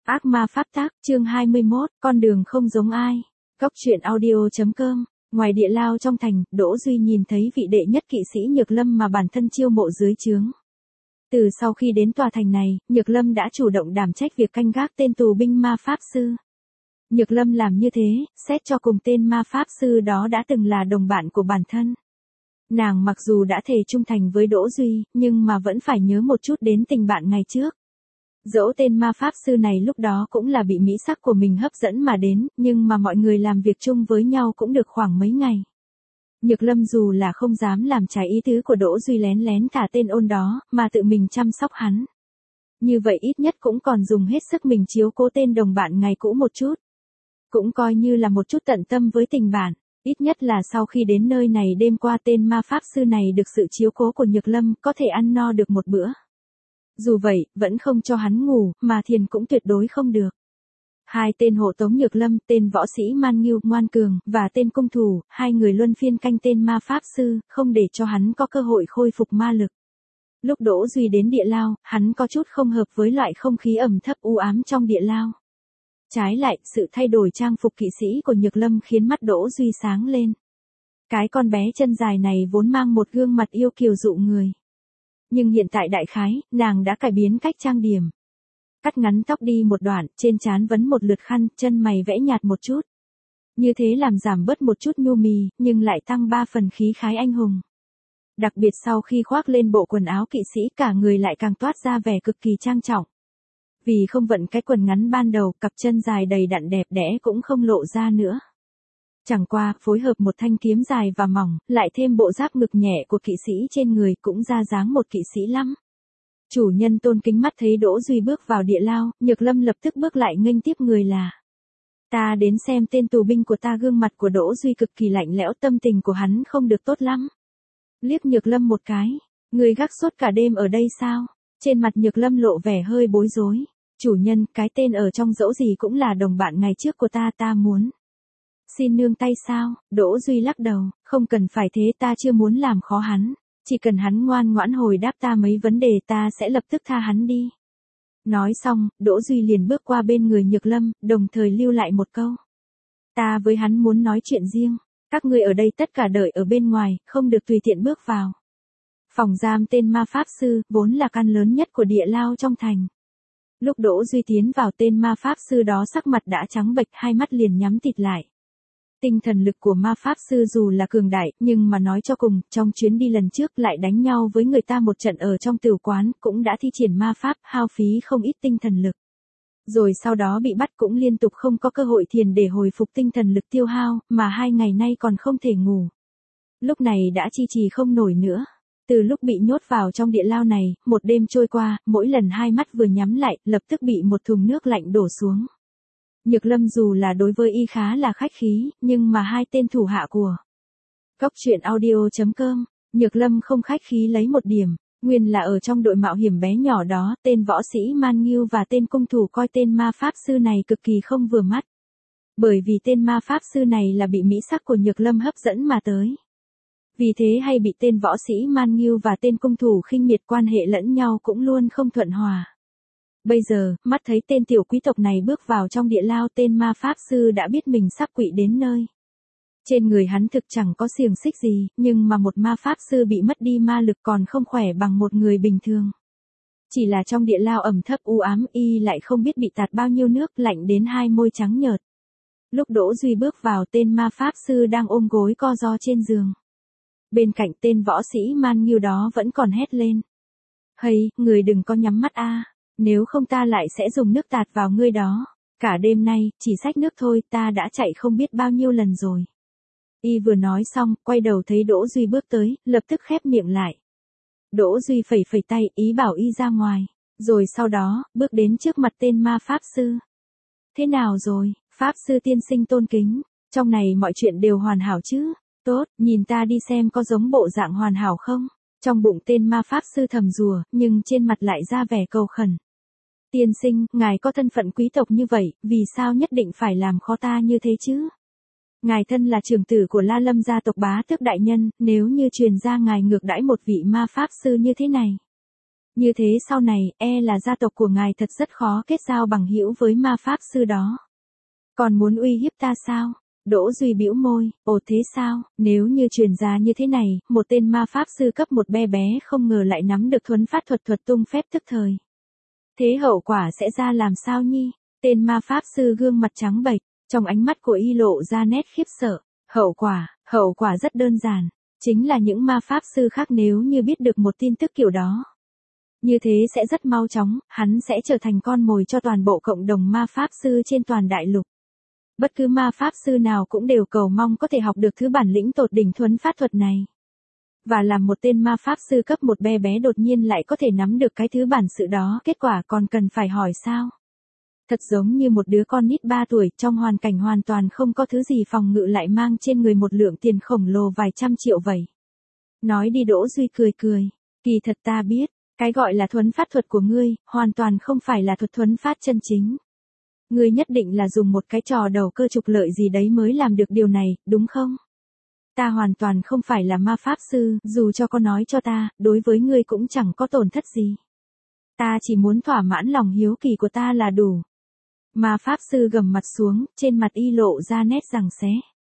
Ác ma pháp tác, chương 21, con đường không giống ai. Góc truyện audio.com. Ngoài địa lao trong thành, Đỗ Duy nhìn thấy vị đệ nhất kỵ sĩ Nhược Lâm mà bản thân chiêu mộ dưới trướng. Từ sau khi đến tòa thành này, Nhược Lâm đã chủ động đảm trách việc canh gác tên tù binh ma pháp sư. Nhược Lâm làm như thế, xét cho cùng tên ma pháp sư đó đã từng là đồng bạn của bản thân. Nàng mặc dù đã thề trung thành với Đỗ Duy, nhưng mà vẫn phải nhớ một chút đến tình bạn ngày trước. Dẫu tên ma pháp sư này lúc đó cũng là bị mỹ sắc của mình hấp dẫn mà đến, nhưng mà mọi người làm việc chung với nhau cũng được khoảng mấy ngày. Nhược Lâm dù là không dám làm trái ý tứ của Đỗ Duy lén lén thả tên ôn đó, mà tự mình chăm sóc hắn. Như vậy ít nhất cũng còn dùng hết sức mình chiếu cố tên đồng bạn ngày cũ một chút. Cũng coi như là một chút tận tâm với tình bạn, ít nhất là sau khi đến nơi này đêm qua tên ma pháp sư này được sự chiếu cố của Nhược Lâm có thể ăn no được một bữa. Dù vậy, vẫn không cho hắn ngủ, mà thiền cũng tuyệt đối không được. Hai tên hộ tống Nhược Lâm, tên võ sĩ Man Nghiêu, ngoan cường, và tên cung thủ, hai người luân phiên canh tên ma pháp sư, không để cho hắn có cơ hội khôi phục ma lực. Lúc Đỗ Duy đến địa lao, hắn có chút không hợp với loại không khí ẩm thấp u ám trong địa lao. Trái lại, sự thay đổi trang phục kỵ sĩ của Nhược Lâm khiến mắt Đỗ Duy sáng lên. Cái con bé chân dài này vốn mang một gương mặt yêu kiều dụ người. Nhưng hiện tại đại khái, nàng đã cải biến cách trang điểm. Cắt ngắn tóc đi một đoạn, trên trán vấn một lượt khăn, chân mày vẽ nhạt một chút. Như thế làm giảm bớt một chút nhu mì, nhưng lại tăng 3 phần khí khái anh hùng. Đặc biệt sau khi khoác lên bộ quần áo kỵ sĩ cả người lại càng toát ra vẻ cực kỳ trang trọng. Vì không vận cái quần ngắn ban đầu, cặp chân dài đầy đặn đẹp đẽ cũng không lộ ra nữa. Chẳng qua, phối hợp một thanh kiếm dài và mỏng, lại thêm bộ giáp ngực nhẹ của kỵ sĩ trên người cũng ra dáng một kỵ sĩ lắm. Chủ nhân tôn kính mắt thấy Đỗ Duy bước vào địa lao, Nhược Lâm lập tức bước lại nghênh tiếp người là. Ta đến xem tên tù binh của ta. Gương mặt của Đỗ Duy cực kỳ lạnh lẽo, tâm tình của hắn không được tốt lắm. Liếc Nhược Lâm một cái, người gác suốt cả đêm ở đây sao? Trên mặt Nhược Lâm lộ vẻ hơi bối rối. Chủ nhân, cái tên ở trong dẫu gì cũng là đồng bạn ngày trước của ta muốn. Xin nương tay sao? Đỗ Duy lắc đầu, không cần phải thế, ta chưa muốn làm khó hắn. Chỉ cần hắn ngoan ngoãn hồi đáp ta mấy vấn đề ta sẽ lập tức tha hắn đi. Nói xong, Đỗ Duy liền bước qua bên người Nhược Lâm, đồng thời lưu lại một câu. Ta với hắn muốn nói chuyện riêng, các ngươi ở đây tất cả đợi ở bên ngoài, không được tùy tiện bước vào. Phòng giam tên ma pháp sư, vốn là căn lớn nhất của địa lao trong thành. Lúc Đỗ Duy tiến vào, tên ma pháp sư đó sắc mặt đã trắng bệch, hai mắt liền nhắm tịt lại. Tinh thần lực của ma pháp sư dù là cường đại, nhưng mà nói cho cùng, trong chuyến đi lần trước lại đánh nhau với người ta một trận ở trong tửu quán, cũng đã thi triển ma pháp, hao phí không ít tinh thần lực. Rồi sau đó bị bắt cũng liên tục không có cơ hội thiền để hồi phục tinh thần lực tiêu hao, mà 2 ngày nay còn không thể ngủ. Lúc này đã trì không nổi nữa. Từ lúc bị nhốt vào trong địa lao này, một đêm trôi qua, mỗi lần hai mắt vừa nhắm lại, lập tức bị một thùng nước lạnh đổ xuống. Nhược Lâm dù là đối với y khá là khách khí, nhưng mà hai tên thủ hạ của Góc truyện audio.com, Nhược Lâm không khách khí lấy một điểm, nguyên là ở trong đội mạo hiểm bé nhỏ đó, tên võ sĩ Man Nghiêu và tên cung thủ coi tên ma pháp sư này cực kỳ không vừa mắt. Bởi vì tên ma pháp sư này là bị mỹ sắc của Nhược Lâm hấp dẫn mà tới. Vì thế hay bị tên võ sĩ Man Nghiêu và tên cung thủ khinh miệt, quan hệ lẫn nhau cũng luôn không thuận hòa. Bây giờ, mắt thấy tên tiểu quý tộc này bước vào trong địa lao, tên ma pháp sư đã biết mình sắp quỵ đến nơi. Trên người hắn thực chẳng có xiềng xích gì, nhưng mà một ma pháp sư bị mất đi ma lực còn không khỏe bằng một người bình thường. Chỉ là trong địa lao ẩm thấp u ám, y lại không biết bị tạt bao nhiêu nước, lạnh đến hai môi trắng nhợt. Lúc Đỗ Duy bước vào, tên ma pháp sư đang ôm gối co ro trên giường. Bên cạnh tên võ sĩ Man Nghiêu đó vẫn còn hét lên. Hây, người đừng có nhắm mắt a, nếu không ta lại sẽ dùng nước tạt vào ngươi đó. Cả đêm nay, chỉ xách nước thôi, ta đã chạy không biết bao nhiêu lần rồi. Y vừa nói xong, quay đầu thấy Đỗ Duy bước tới, lập tức khép miệng lại. Đỗ Duy phẩy phẩy tay, ý bảo y ra ngoài. Rồi sau đó, bước đến trước mặt tên ma pháp sư. Thế nào rồi, pháp sư tiên sinh tôn kính, trong này mọi chuyện đều hoàn hảo chứ? Tốt, nhìn ta đi xem có giống bộ dạng hoàn hảo không? Trong bụng tên ma pháp sư thầm rùa, nhưng trên mặt lại ra vẻ cầu khẩn. Tiên sinh, ngài có thân phận quý tộc như vậy, vì sao nhất định phải làm khó ta như thế chứ? Ngài thân là trưởng tử của La Lâm gia tộc bá tước đại nhân, nếu như truyền ra ngài ngược đãi một vị ma pháp sư như thế này. Như thế sau này, là gia tộc của ngài thật rất khó kết giao bằng hữu với ma pháp sư đó. Còn muốn uy hiếp ta sao? Đỗ Duy bĩu môi, ồ thế sao, nếu như truyền ra như thế này, một tên ma pháp sư cấp 1 bé không ngờ lại nắm được thuấn phát thuật tung phép tức thời. Thế hậu quả sẽ ra làm sao nhi? Tên ma pháp sư gương mặt trắng bệch, trong ánh mắt của y lộ ra nét khiếp sợ. Hậu quả rất đơn giản, chính là những ma pháp sư khác nếu như biết được một tin tức kiểu đó. Như thế sẽ rất mau chóng, hắn sẽ trở thành con mồi cho toàn bộ cộng đồng ma pháp sư trên toàn đại lục. Bất cứ ma pháp sư nào cũng đều cầu mong có thể học được thứ bản lĩnh tột đỉnh thuấn phát thuật này. Và làm một tên ma pháp sư cấp 1 bé đột nhiên lại có thể nắm được cái thứ bản sự đó, kết quả còn cần phải hỏi sao? Thật giống như một đứa con nít 3 tuổi trong hoàn cảnh hoàn toàn không có thứ gì phòng ngự lại mang trên người một lượng tiền khổng lồ vài trăm triệu vậy. Nói đi, Đỗ Duy cười, kỳ thật ta biết, cái gọi là thuấn phát thuật của ngươi, hoàn toàn không phải là thuật thuấn phát chân chính. Ngươi nhất định là dùng một cái trò đầu cơ trục lợi gì đấy mới làm được điều này, đúng không? Ta hoàn toàn không phải là ma pháp sư, dù cho có nói cho ta, đối với ngươi cũng chẳng có tổn thất gì. Ta chỉ muốn thỏa mãn lòng hiếu kỳ của ta là đủ. Ma pháp sư gầm mặt xuống, trên mặt y lộ ra nét giằng xé.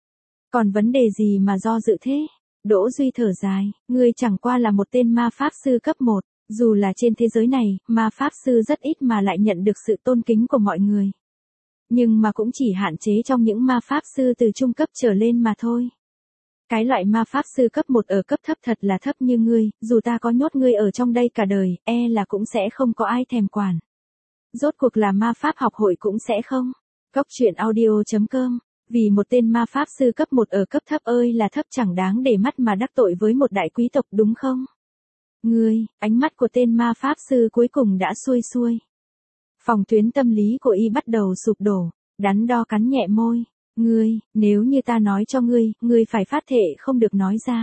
Còn vấn đề gì mà do dự thế? Đỗ Duy thở dài, ngươi chẳng qua là một tên ma pháp sư cấp 1, dù là trên thế giới này, ma pháp sư rất ít mà lại nhận được sự tôn kính của mọi người. Nhưng mà cũng chỉ hạn chế trong những ma pháp sư từ trung cấp trở lên mà thôi. Cái loại ma pháp sư cấp 1 ở cấp thấp thật là thấp như ngươi, dù ta có nhốt ngươi ở trong đây cả đời, là cũng sẽ không có ai thèm quản. Rốt cuộc là ma pháp học hội cũng sẽ không. Góc truyện audio.com, vì một tên ma pháp sư cấp 1 ở cấp thấp ơi là thấp chẳng đáng để mắt mà đắc tội với một đại quý tộc đúng không? Ngươi, ánh mắt của tên ma pháp sư cuối cùng đã xuôi. Phòng tuyến tâm lý của y bắt đầu sụp đổ, đắn đo cắn nhẹ môi. Ngươi, nếu như ta nói cho ngươi phải phát thệ không được nói ra.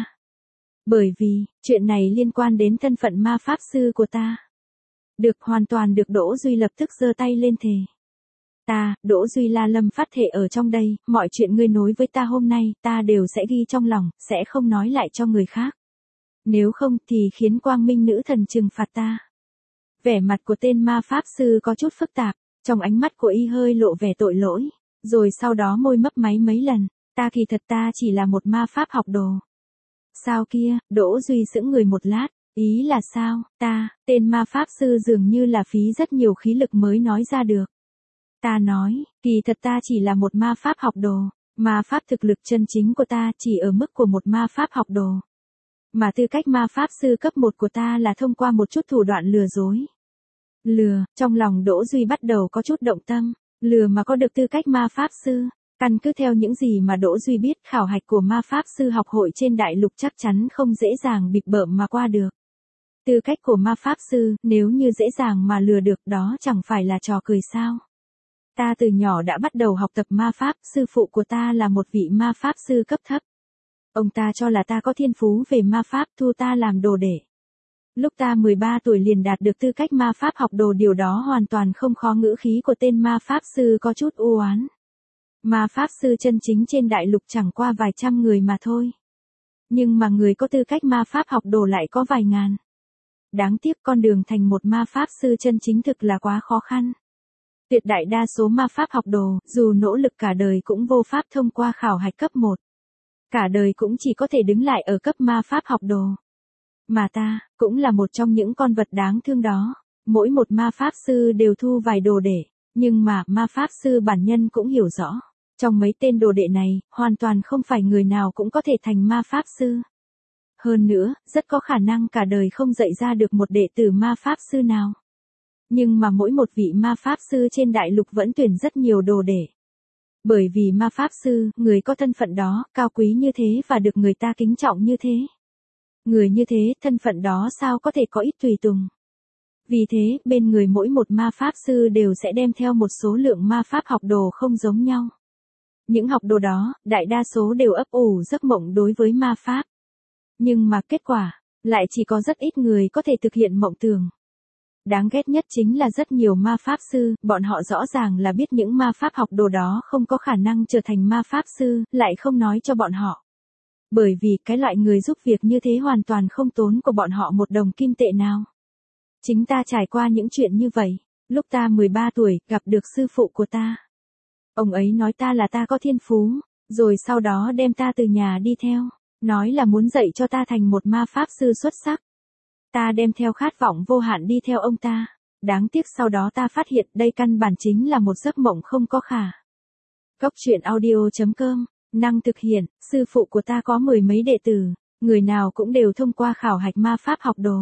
Bởi vì, chuyện này liên quan đến thân phận ma pháp sư của ta. Được, hoàn toàn được. Đỗ Duy lập tức giơ tay lên thề. Ta, Đỗ Duy La Lâm phát thệ ở trong đây, mọi chuyện ngươi nói với ta hôm nay, ta đều sẽ ghi trong lòng, sẽ không nói lại cho người khác. Nếu không thì khiến Quang Minh nữ thần trừng phạt ta. Vẻ mặt của tên ma pháp sư có chút phức tạp, trong ánh mắt của y hơi lộ vẻ tội lỗi, rồi sau đó môi mấp máy mấy lần, ta kỳ thật ta chỉ là một ma pháp học đồ. Sao kia? Đỗ Duy sững người một lát, ý là sao? Tên ma pháp sư dường như là phí rất nhiều khí lực mới nói ra được. Ta nói, kỳ thật ta chỉ là một ma pháp học đồ, ma pháp thực lực chân chính của ta chỉ ở mức của một ma pháp học đồ. Mà tư cách ma pháp sư cấp 1 của ta là thông qua một chút thủ đoạn lừa dối. Lừa, trong lòng Đỗ Duy bắt đầu có chút động tâm, lừa mà có được tư cách ma pháp sư. Căn cứ theo những gì mà Đỗ Duy biết, khảo hạch của ma pháp sư học hội trên đại lục chắc chắn không dễ dàng bịp bợm mà qua được. Tư cách của ma pháp sư, nếu như dễ dàng mà lừa được đó chẳng phải là trò cười sao. Ta từ nhỏ đã bắt đầu học tập ma pháp, sư phụ của ta là một vị ma pháp sư cấp thấp. Ông ta cho là ta có thiên phú về ma pháp, thu ta làm đồ đệ. Lúc ta 13 tuổi liền đạt được tư cách ma pháp học đồ, điều đó hoàn toàn không khó. Ngữ khí của tên ma pháp sư có chút u oán. Ma pháp sư chân chính trên đại lục chẳng qua vài trăm người mà thôi. Nhưng mà người có tư cách ma pháp học đồ lại có vài ngàn. Đáng tiếc con đường thành một ma pháp sư chân chính thực là quá khó khăn. Tuyệt đại đa số ma pháp học đồ, dù nỗ lực cả đời cũng vô pháp thông qua khảo hạch cấp 1. Cả đời cũng chỉ có thể đứng lại ở cấp ma pháp học đồ. Mà ta, cũng là một trong những con vật đáng thương đó. Mỗi một ma pháp sư đều thu vài đồ đệ, nhưng mà ma pháp sư bản nhân cũng hiểu rõ. Trong mấy tên đồ đệ này, hoàn toàn không phải người nào cũng có thể thành ma pháp sư. Hơn nữa, rất có khả năng cả đời không dạy ra được một đệ tử ma pháp sư nào. Nhưng mà mỗi một vị ma pháp sư trên đại lục vẫn tuyển rất nhiều đồ đệ. Bởi vì ma pháp sư, người có thân phận đó, cao quý như thế và được người ta kính trọng như thế. Người như thế, thân phận đó sao có thể có ít tùy tùng. Vì thế, bên người mỗi một ma pháp sư đều sẽ đem theo một số lượng ma pháp học đồ không giống nhau. Những học đồ đó, đại đa số đều ấp ủ giấc mộng đối với ma pháp. Nhưng mà kết quả, lại chỉ có rất ít người có thể thực hiện mộng tưởng. Đáng ghét nhất chính là rất nhiều ma pháp sư, bọn họ rõ ràng là biết những ma pháp học đồ đó không có khả năng trở thành ma pháp sư, lại không nói cho bọn họ. Bởi vì cái loại người giúp việc như thế hoàn toàn không tốn của bọn họ một đồng kim tệ nào. Chính ta trải qua những chuyện như vậy. Lúc ta 13 tuổi, gặp được sư phụ của ta. Ông ấy nói ta là ta có thiên phú, rồi sau đó đem ta từ nhà đi theo, nói là muốn dạy cho ta thành một ma pháp sư xuất sắc. Ta đem theo khát vọng vô hạn đi theo ông ta. Đáng tiếc sau đó ta phát hiện đây căn bản chính là một giấc mộng không có khả. Góc truyện audio.com, năng thực hiện, sư phụ của ta có 10 mấy đệ tử, người nào cũng đều thông qua khảo hạch ma pháp học đồ.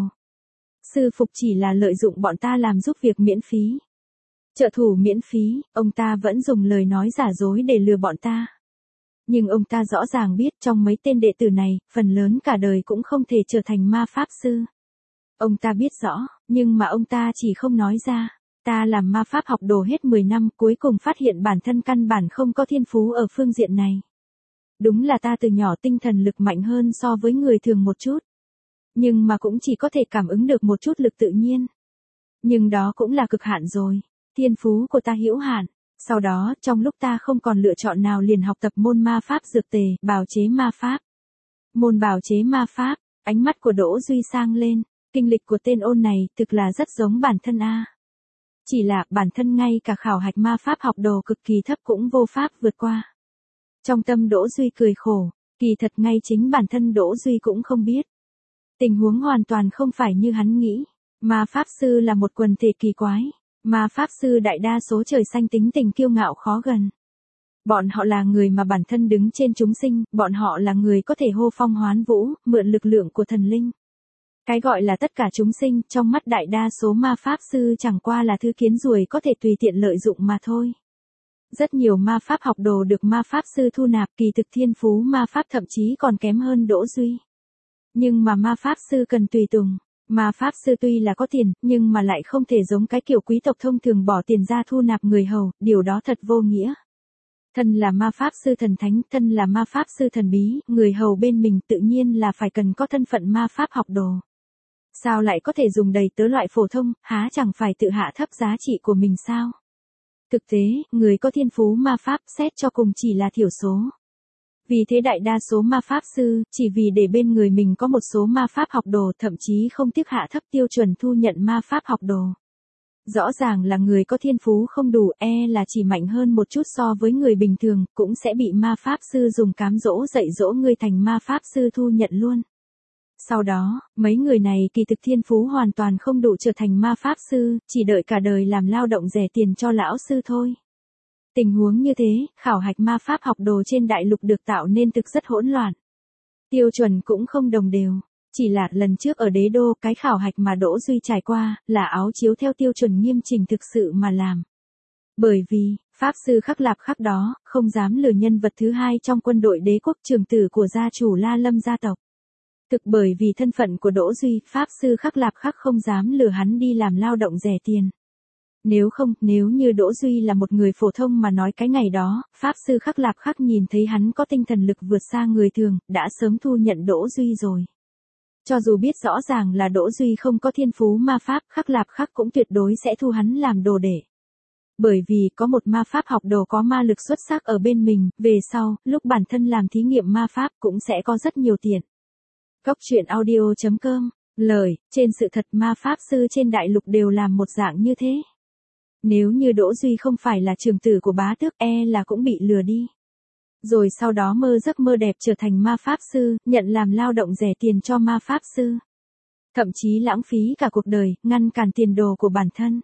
Sư phụ chỉ là lợi dụng bọn ta làm giúp việc miễn phí. Trợ thủ miễn phí, ông ta vẫn dùng lời nói giả dối để lừa bọn ta. Nhưng ông ta rõ ràng biết trong mấy tên đệ tử này, phần lớn cả đời cũng không thể trở thành ma pháp sư. Ông ta biết rõ, nhưng mà ông ta chỉ không nói ra. Ta làm ma pháp học đồ hết 10 năm, cuối cùng phát hiện bản thân căn bản không có thiên phú ở phương diện này. Đúng là ta từ nhỏ tinh thần lực mạnh hơn so với người thường một chút. Nhưng mà cũng chỉ có thể cảm ứng được một chút lực tự nhiên. Nhưng đó cũng là cực hạn rồi. Thiên phú của ta hữu hạn. Sau đó, trong lúc ta không còn lựa chọn nào liền học tập môn ma pháp dược tề, bào chế ma pháp. Môn bào chế ma pháp, ánh mắt của Đỗ Duy sang lên. Kinh lịch của tên ôn này thực là rất giống bản thân a. Chỉ là bản thân ngay cả khảo hạch ma pháp học đồ cực kỳ thấp cũng vô pháp vượt qua. Trong tâm Đỗ Duy cười khổ, kỳ thật ngay chính bản thân Đỗ Duy cũng không biết. Tình huống hoàn toàn không phải như hắn nghĩ. Ma pháp sư là một quần thể kỳ quái. Ma pháp sư đại đa số trời xanh tính tình kiêu ngạo khó gần. Bọn họ là người mà bản thân đứng trên chúng sinh, bọn họ là người có thể hô phong hoán vũ, mượn lực lượng của thần linh. Cái gọi là tất cả chúng sinh, trong mắt đại đa số ma pháp sư chẳng qua là thứ kiến ruồi có thể tùy tiện lợi dụng mà thôi. Rất nhiều ma pháp học đồ được ma pháp sư thu nạp, kỳ thực thiên phú ma pháp thậm chí còn kém hơn Đỗ Duy. Nhưng mà ma pháp sư cần tùy tùng. Ma pháp sư tuy là có tiền, nhưng mà lại không thể giống cái kiểu quý tộc thông thường bỏ tiền ra thu nạp người hầu, điều đó thật vô nghĩa. Thân là ma pháp sư thần thánh, thân là ma pháp sư thần bí, người hầu bên mình tự nhiên là phải cần có thân phận ma pháp học đồ. Sao lại có thể dùng đầy tớ loại phổ thông, há chẳng phải tự hạ thấp giá trị của mình sao? Thực tế, người có thiên phú ma pháp xét cho cùng chỉ là thiểu số. Vì thế đại đa số ma pháp sư, chỉ vì để bên người mình có một số ma pháp học đồ thậm chí không tiếc hạ thấp tiêu chuẩn thu nhận ma pháp học đồ. Rõ ràng là người có thiên phú không đủ, là chỉ mạnh hơn một chút so với người bình thường, cũng sẽ bị ma pháp sư dùng cám dỗ dạy dỗ người thành ma pháp sư thu nhận luôn. Sau đó, mấy người này kỳ thực thiên phú hoàn toàn không đủ trở thành ma pháp sư, chỉ đợi cả đời làm lao động rẻ tiền cho lão sư thôi. Tình huống như thế, khảo hạch ma pháp học đồ trên đại lục được tạo nên thực rất hỗn loạn. Tiêu chuẩn cũng không đồng đều. Chỉ là lần trước ở đế đô, cái khảo hạch mà Đỗ Duy trải qua, là áo chiếu theo tiêu chuẩn nghiêm chỉnh thực sự mà làm. Bởi vì, pháp sư Khắc Lạp Khắc đó, không dám lừa nhân vật thứ hai trong quân đội đế quốc trưởng tử của gia chủ La Lâm gia tộc. Thực bởi vì thân phận của Đỗ Duy, pháp sư Khắc Lạp Khắc không dám lừa hắn đi làm lao động rẻ tiền. Nếu không, nếu như Đỗ Duy là một người phổ thông mà nói cái ngày đó, pháp sư Khắc Lạp Khắc nhìn thấy hắn có tinh thần lực vượt xa người thường, đã sớm thu nhận Đỗ Duy rồi. Cho dù biết rõ ràng là Đỗ Duy không có thiên phú ma pháp, Khắc Lạp Khắc cũng tuyệt đối sẽ thu hắn làm đồ đệ. Bởi vì có một ma pháp học đồ có ma lực xuất sắc ở bên mình, về sau, lúc bản thân làm thí nghiệm ma pháp cũng sẽ có rất nhiều tiền. Góc truyện audio.com, lời, trên sự thật ma pháp sư trên đại lục đều làm một dạng như thế. Nếu như Đỗ Duy không phải là trưởng tử của bá tước, là cũng bị lừa đi. Rồi sau đó mơ giấc mơ đẹp trở thành ma pháp sư, nhận làm lao động rẻ tiền cho ma pháp sư. Thậm chí lãng phí cả cuộc đời, ngăn cản tiền đồ của bản thân.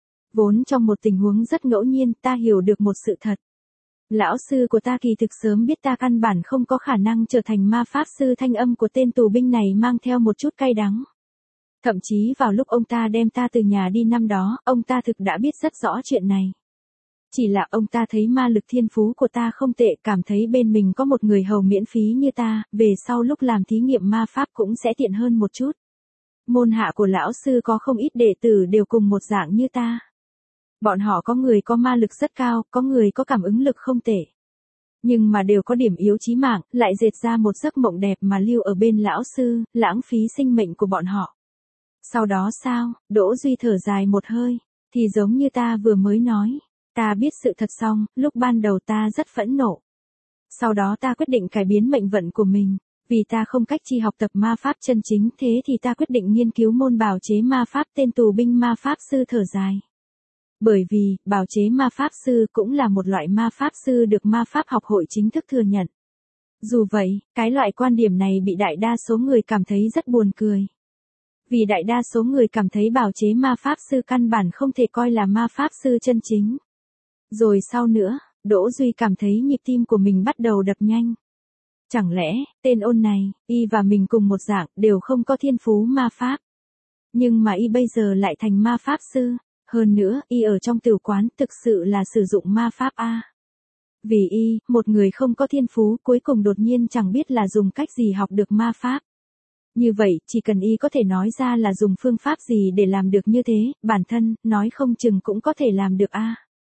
Vốn trong một tình huống rất ngẫu nhiên, ta hiểu được một sự thật. Lão sư của ta kỳ thực sớm biết ta căn bản không có khả năng trở thành ma pháp sư, thanh âm của tên tù binh này mang theo một chút cay đắng. Thậm chí vào lúc ông ta đem ta từ nhà đi năm đó, ông ta thực đã biết rất rõ chuyện này. Chỉ là ông ta thấy ma lực thiên phú của ta không tệ, cảm thấy bên mình có một người hầu miễn phí như ta, về sau lúc làm thí nghiệm ma pháp cũng sẽ tiện hơn một chút. Môn hạ của lão sư có không ít đệ tử đều cùng một dạng như ta. Bọn họ có người có ma lực rất cao, có người có cảm ứng lực không tệ. Nhưng mà đều có điểm yếu chí mạng, lại dệt ra một giấc mộng đẹp mà lưu ở bên lão sư, lãng phí sinh mệnh của bọn họ. Sau đó sao, Đỗ Duy thở dài một hơi, thì giống như ta vừa mới nói. Ta biết sự thật xong, lúc ban đầu ta rất phẫn nộ. Sau đó ta quyết định cải biến mệnh vận của mình. Vì ta không cách chi học tập ma pháp chân chính, thế thì ta quyết định nghiên cứu môn bào chế ma pháp tên tù binh ma pháp sư thở dài. Bởi vì, bào chế ma pháp sư cũng là một loại ma pháp sư được ma pháp học hội chính thức thừa nhận. Dù vậy, cái loại quan điểm này bị đại đa số người cảm thấy rất buồn cười. Vì đại đa số người cảm thấy bào chế ma pháp sư căn bản không thể coi là ma pháp sư chân chính. Rồi sau nữa, Đỗ Duy cảm thấy nhịp tim của mình bắt đầu đập nhanh. Chẳng lẽ, tên ôn này, y và mình cùng một dạng, đều không có thiên phú ma pháp. Nhưng mà y bây giờ lại thành ma pháp sư. Hơn nữa, y ở trong tử quán thực sự là sử dụng ma pháp a. Vì y, một người không có thiên phú cuối cùng đột nhiên chẳng biết là dùng cách gì học được ma pháp. Như vậy, chỉ cần y có thể nói ra là dùng phương pháp gì để làm được như thế, bản thân, nói không chừng cũng có thể làm được a.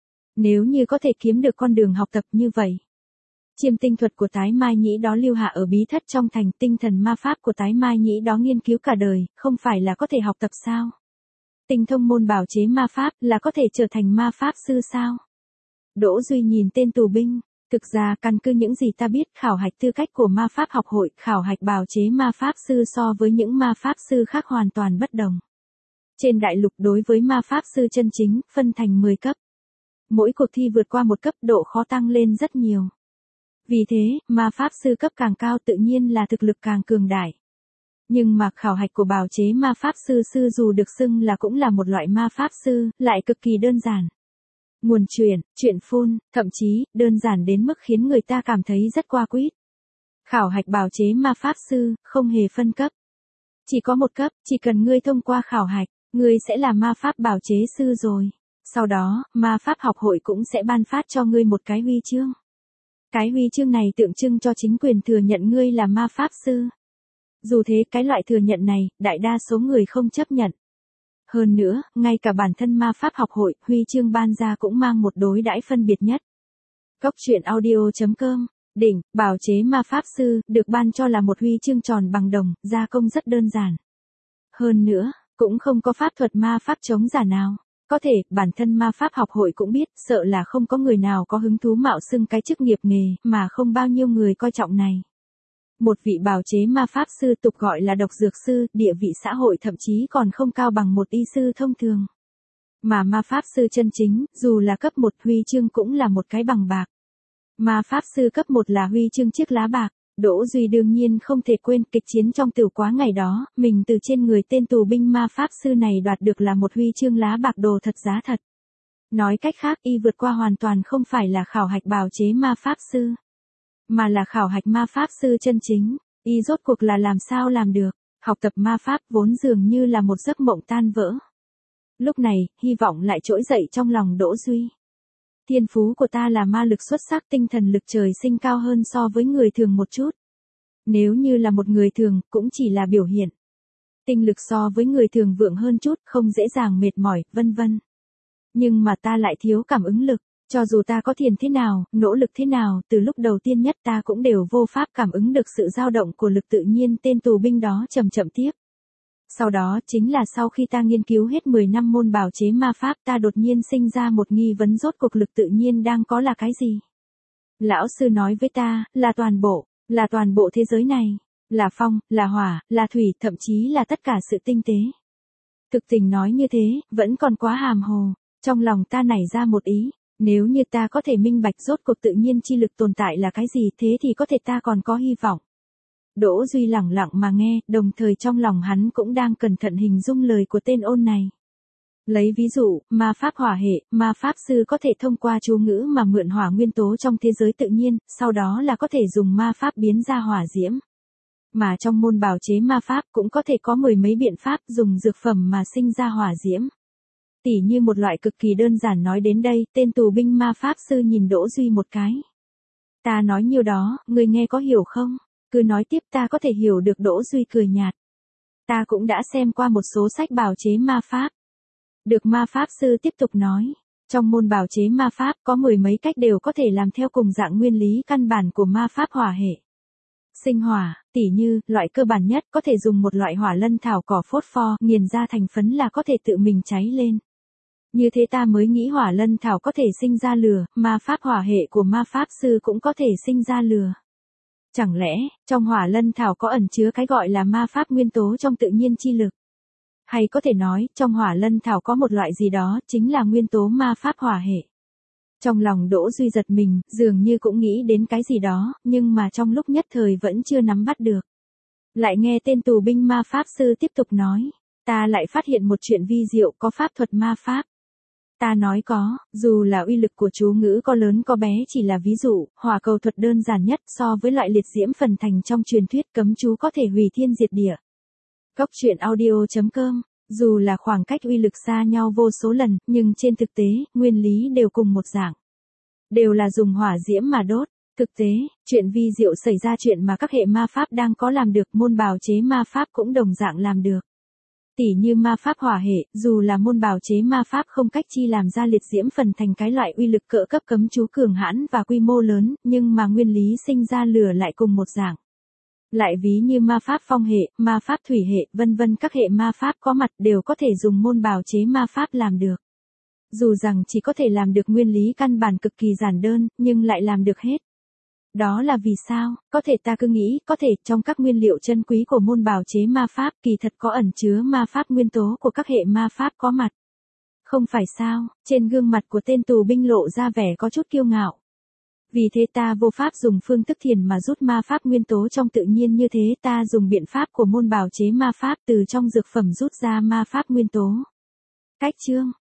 Nếu như có thể kiếm được con đường học tập như vậy. Chiêm tinh thuật của Tái Mai Nhĩ đó lưu hạ ở bí thất trong thành, tinh thần ma pháp của Tái Mai Nhĩ đó nghiên cứu cả đời, không phải là có thể học tập sao? Tinh thông môn bào chế ma pháp là có thể trở thành ma pháp sư sao? Đỗ Duy nhìn tên tù binh, thực ra căn cứ những gì ta biết khảo hạch tư cách của ma pháp học hội, khảo hạch bào chế ma pháp sư so với những ma pháp sư khác hoàn toàn bất đồng. Trên đại lục đối với ma pháp sư chân chính, phân thành 10 cấp. Mỗi cuộc thi vượt qua một cấp độ khó tăng lên rất nhiều. Vì thế, ma pháp sư cấp càng cao tự nhiên là thực lực càng cường đại. Nhưng mà khảo hạch của bào chế ma pháp sư dù được xưng là cũng là một loại ma pháp sư, lại cực kỳ đơn giản. Nguồn chuyện phun, thậm chí, đơn giản đến mức khiến người ta cảm thấy rất qua quýt. Khảo hạch bào chế ma pháp sư, không hề phân cấp. Chỉ có một cấp, chỉ cần ngươi thông qua khảo hạch, ngươi sẽ là ma pháp bào chế sư rồi. Sau đó, ma pháp học hội cũng sẽ ban phát cho ngươi một cái huy chương. Cái huy chương này tượng trưng cho chính quyền thừa nhận ngươi là ma pháp sư. Dù thế cái loại thừa nhận này, đại đa số người không chấp nhận. Hơn nữa, ngay cả bản thân ma pháp học hội, huy chương ban ra cũng mang một đối đãi phân biệt nhất. Góc truyện audio.com, đỉnh, bào chế ma pháp sư, được ban cho là một huy chương tròn bằng đồng, gia công rất đơn giản. Hơn nữa, cũng không có pháp thuật ma pháp chống giả nào. Có thể, bản thân ma pháp học hội cũng biết, sợ là không có người nào có hứng thú mạo xưng cái chức nghiệp nghề, mà không bao nhiêu người coi trọng này. Một vị bào chế ma pháp sư tục gọi là độc dược sư, địa vị xã hội thậm chí còn không cao bằng một y sư thông thường. Mà ma pháp sư chân chính, dù là cấp 1 huy chương cũng là một cái bằng bạc. Ma pháp sư cấp 1 là huy chương chiếc lá bạc. Đỗ Duy đương nhiên không thể quên kịch chiến trong tử quá ngày đó, mình từ trên người tên tù binh ma pháp sư này đoạt được là một huy chương lá bạc đồ thật giá thật. Nói cách khác y vượt qua hoàn toàn không phải là khảo hạch bào chế ma pháp sư, mà là khảo hạch ma pháp sư chân chính. Y rốt cuộc là làm sao làm được, học tập ma pháp vốn dường như là một giấc mộng tan vỡ. Lúc này, hy vọng lại trỗi dậy trong lòng Đỗ Duy. Thiên phú của ta là ma lực xuất sắc, tinh thần lực trời sinh cao hơn so với người thường một chút. Nếu như là một người thường, cũng chỉ là biểu hiện. Tinh lực so với người thường vượng hơn chút, không dễ dàng mệt mỏi, vân vân. Nhưng mà ta lại thiếu cảm ứng lực, cho dù ta có thiền thế nào, nỗ lực thế nào, từ lúc đầu tiên nhất ta cũng đều vô pháp cảm ứng được sự dao động của lực tự nhiên tên tù binh đó chậm tiếp. Sau đó chính là sau khi ta nghiên cứu hết 10 năm môn bào chế ma pháp ta đột nhiên sinh ra một nghi vấn rốt cuộc lực tự nhiên đang có là cái gì. Lão sư nói với ta, là toàn bộ thế giới này, là phong, là hỏa, là thủy, thậm chí là tất cả sự tinh tế. Thực tình nói như thế, vẫn còn quá hàm hồ, trong lòng ta nảy ra một ý, nếu như ta có thể minh bạch rốt cuộc tự nhiên chi lực tồn tại là cái gì thế thì có thể ta còn có hy vọng. Đỗ Duy lẳng lặng mà nghe, đồng thời trong lòng hắn cũng đang cẩn thận hình dung lời của tên ôn này. Lấy ví dụ, ma pháp hỏa hệ, ma pháp sư có thể thông qua chú ngữ mà mượn hỏa nguyên tố trong thế giới tự nhiên, sau đó là có thể dùng ma pháp biến ra hỏa diễm. Mà trong môn bào chế ma pháp cũng có thể có mười mấy biện pháp dùng dược phẩm mà sinh ra hỏa diễm. Tỉ như một loại cực kỳ đơn giản nói đến đây, tên tù binh ma pháp sư nhìn Đỗ Duy một cái. Ta nói nhiêu đó, ngươi nghe có hiểu không? Cứ nói tiếp ta có thể hiểu được. Đỗ Duy cười nhạt. Ta cũng đã xem qua một số sách bào chế ma pháp. Được ma pháp sư tiếp tục nói. Trong môn bào chế ma pháp có mười mấy cách đều có thể làm theo cùng dạng nguyên lý căn bản của ma pháp hỏa hệ. Sinh hỏa, tỉ như, loại cơ bản nhất có thể dùng một loại hỏa lân thảo cỏ phốt pho nghiền ra thành phấn là có thể tự mình cháy lên. Như thế ta mới nghĩ hỏa lân thảo có thể sinh ra lửa, ma pháp hỏa hệ của ma pháp sư cũng có thể sinh ra lửa. Chẳng lẽ, trong hỏa lân thảo có ẩn chứa cái gọi là ma pháp nguyên tố trong tự nhiên chi lực? Hay có thể nói, trong hỏa lân thảo có một loại gì đó, chính là nguyên tố ma pháp hỏa hệ. Trong lòng Đỗ Duy giật mình, dường như cũng nghĩ đến cái gì đó, nhưng mà trong lúc nhất thời vẫn chưa nắm bắt được. Lại nghe tên tù binh ma pháp sư tiếp tục nói, ta lại phát hiện một chuyện vi diệu có pháp thuật ma pháp. Ta nói có, dù là uy lực của chú ngữ có lớn có bé chỉ là ví dụ, hỏa cầu thuật đơn giản nhất so với loại liệt diễm phần thành trong truyền thuyết cấm chú có thể hủy thiên diệt địa. Góc truyện audio.com, dù là khoảng cách uy lực xa nhau vô số lần, nhưng trên thực tế, nguyên lý đều cùng một dạng. Đều là dùng hỏa diễm mà đốt. Thực tế, chuyện vi diệu xảy ra chuyện mà các hệ ma pháp đang có làm được, môn bào chế ma pháp cũng đồng dạng làm được. Tỉ như ma pháp hỏa hệ, dù là môn bào chế ma pháp không cách chi làm ra liệt diễm phần thành cái loại uy lực cỡ cấp cấm chú cường hãn và quy mô lớn, nhưng mà nguyên lý sinh ra lửa lại cùng một dạng. Lại ví như ma pháp phong hệ, ma pháp thủy hệ, vân vân, các hệ ma pháp có mặt đều có thể dùng môn bào chế ma pháp làm được. Dù rằng chỉ có thể làm được nguyên lý căn bản cực kỳ giản đơn, nhưng lại làm được hết. Đó là vì sao? Có thể ta cứ nghĩ, có thể trong các nguyên liệu chân quý của môn bào chế ma pháp kỳ thật có ẩn chứa ma pháp nguyên tố của các hệ ma pháp có mặt. Không phải sao? Trên gương mặt của tên tù binh lộ ra vẻ có chút kiêu ngạo. Vì thế ta vô pháp dùng phương thức thiền mà rút ma pháp nguyên tố trong tự nhiên như thế, ta dùng biện pháp của môn bào chế ma pháp từ trong dược phẩm rút ra ma pháp nguyên tố. Cách chương